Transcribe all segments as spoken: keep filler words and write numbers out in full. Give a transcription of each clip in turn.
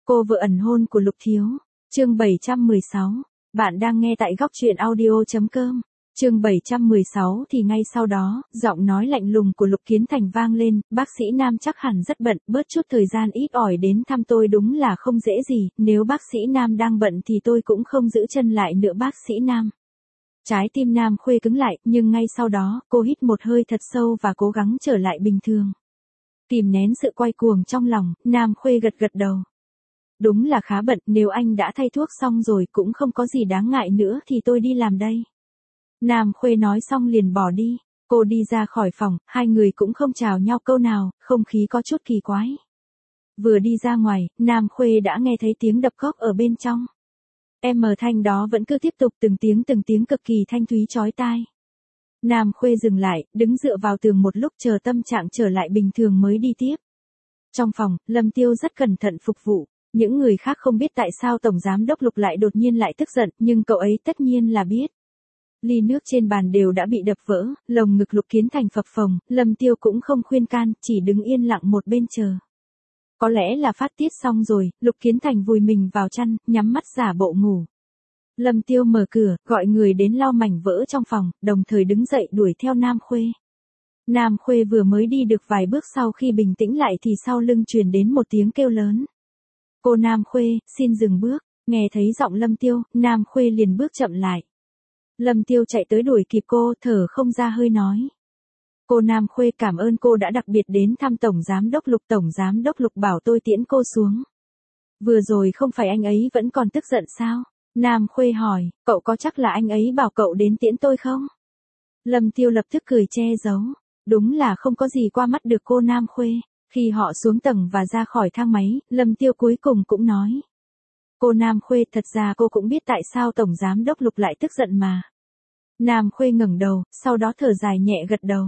Cô vợ ẩn hôn của Lục Thiếu. Chương bảy trăm mười sáu. Bạn đang nghe tại góc truyện audio chấm com. Chương bảy trăm mười sáu thì ngay sau đó, giọng nói lạnh lùng của Lục Kiến Thành vang lên, bác sĩ Nam chắc hẳn rất bận, bớt chút thời gian ít ỏi đến thăm tôi đúng là không dễ gì, nếu bác sĩ Nam đang bận thì tôi cũng không giữ chân lại nữa bác sĩ Nam. Trái tim Nam Khuê cứng lại, nhưng ngay sau đó, cô hít một hơi thật sâu và cố gắng trở lại bình thường. Kìm nén sự quay cuồng trong lòng, Nam Khuê gật gật đầu. Đúng là khá bận, nếu anh đã thay thuốc xong rồi cũng không có gì đáng ngại nữa thì tôi đi làm đây. Nam Khuê nói xong liền bỏ đi. Cô đi ra khỏi phòng, hai người cũng không chào nhau câu nào, không khí có chút kỳ quái. Vừa đi ra ngoài, Nam Khuê đã nghe thấy tiếng đập góc ở bên trong. Em mờ thanh đó vẫn cứ tiếp tục từng tiếng từng tiếng cực kỳ thanh thúy chói tai. Nam Khuê dừng lại, đứng dựa vào tường một lúc chờ tâm trạng trở lại bình thường mới đi tiếp. Trong phòng, Lâm Tiêu rất cẩn thận phục vụ. Những người khác không biết tại sao Tổng Giám Đốc Lục lại đột nhiên lại tức giận, nhưng cậu ấy tất nhiên là biết. Ly nước trên bàn đều đã bị đập vỡ, lồng ngực Lục Kiến Thành phập phồng, Lâm Tiêu cũng không khuyên can, chỉ đứng yên lặng một bên chờ. Có lẽ là phát tiết xong rồi, Lục Kiến Thành vùi mình vào chăn, nhắm mắt giả bộ ngủ. Lâm Tiêu mở cửa, gọi người đến lau mảnh vỡ trong phòng, đồng thời đứng dậy đuổi theo Nam Khuê. Nam Khuê vừa mới đi được vài bước sau khi bình tĩnh lại thì sau lưng truyền đến một tiếng kêu lớn. Cô Nam Khuê, xin dừng bước, nghe thấy giọng Lâm Tiêu, Nam Khuê liền bước chậm lại. Lâm Tiêu chạy tới đuổi kịp cô, thở không ra hơi nói. Cô Nam Khuê cảm ơn cô đã đặc biệt đến thăm Tổng Giám Đốc Lục. Tổng Giám Đốc Lục bảo tôi tiễn cô xuống. Vừa rồi không phải anh ấy vẫn còn tức giận sao? Nam Khuê hỏi, cậu có chắc là anh ấy bảo cậu đến tiễn tôi không? Lâm Tiêu lập tức cười che giấu. Đúng là không có gì qua mắt được cô Nam Khuê. Khi họ xuống tầng và ra khỏi thang máy, Lâm Tiêu cuối cùng cũng nói. Cô Nam Khuê, thật ra cô cũng biết tại sao Tổng Giám Đốc Lục lại tức giận mà. Nam Khuê ngẩng đầu, sau đó thở dài nhẹ gật đầu.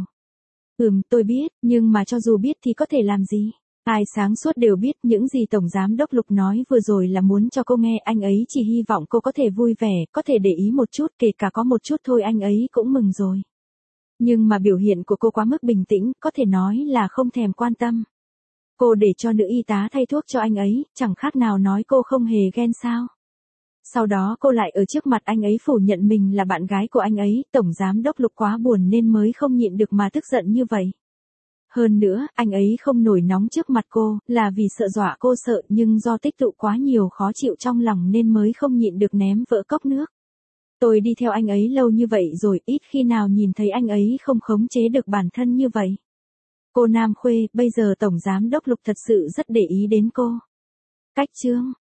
Ừm, tôi biết, nhưng mà cho dù biết thì có thể làm gì? Ai sáng suốt đều biết những gì Tổng Giám Đốc Lục nói vừa rồi là muốn cho cô nghe, anh ấy chỉ hy vọng cô có thể vui vẻ, có thể để ý một chút, kể cả có một chút thôi anh ấy cũng mừng rồi. Nhưng mà biểu hiện của cô quá mức bình tĩnh, có thể nói là không thèm quan tâm. Cô để cho nữ y tá thay thuốc cho anh ấy, chẳng khác nào nói cô không hề ghen sao. Sau đó cô lại ở trước mặt anh ấy phủ nhận mình là bạn gái của anh ấy, Tổng Giám Đốc Lục quá buồn nên mới không nhịn được mà tức giận như vậy. Hơn nữa, anh ấy không nổi nóng trước mặt cô, là vì sợ dọa cô sợ nhưng do tích tụ quá nhiều khó chịu trong lòng nên mới không nhịn được ném vỡ cốc nước. Tôi đi theo anh ấy lâu như vậy rồi, ít khi nào nhìn thấy anh ấy không khống chế được bản thân như vậy. Cô Nam Khuê, bây giờ Tổng Giám Đốc Lục thật sự rất để ý đến cô. Cách chương